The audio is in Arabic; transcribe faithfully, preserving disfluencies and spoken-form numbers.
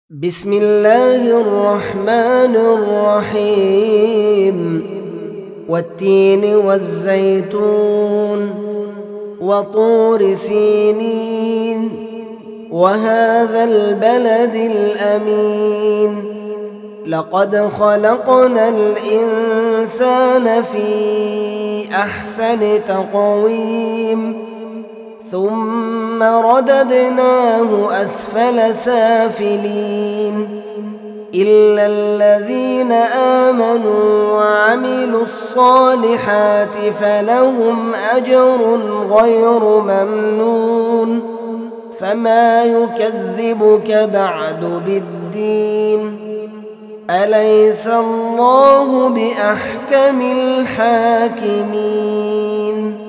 بسم الله الرحمن الرحيم والتين والزيتون وطور سينين وهذا البلد الأمين لقد خلقنا الإنسان في أحسن تقويم ثم رددناه أسفل سافلين إلا الذين آمنوا وعملوا الصالحات فلهم أجر غير ممنون فما يكذبك بعد بالدين أليس الله بأحكم الحاكمين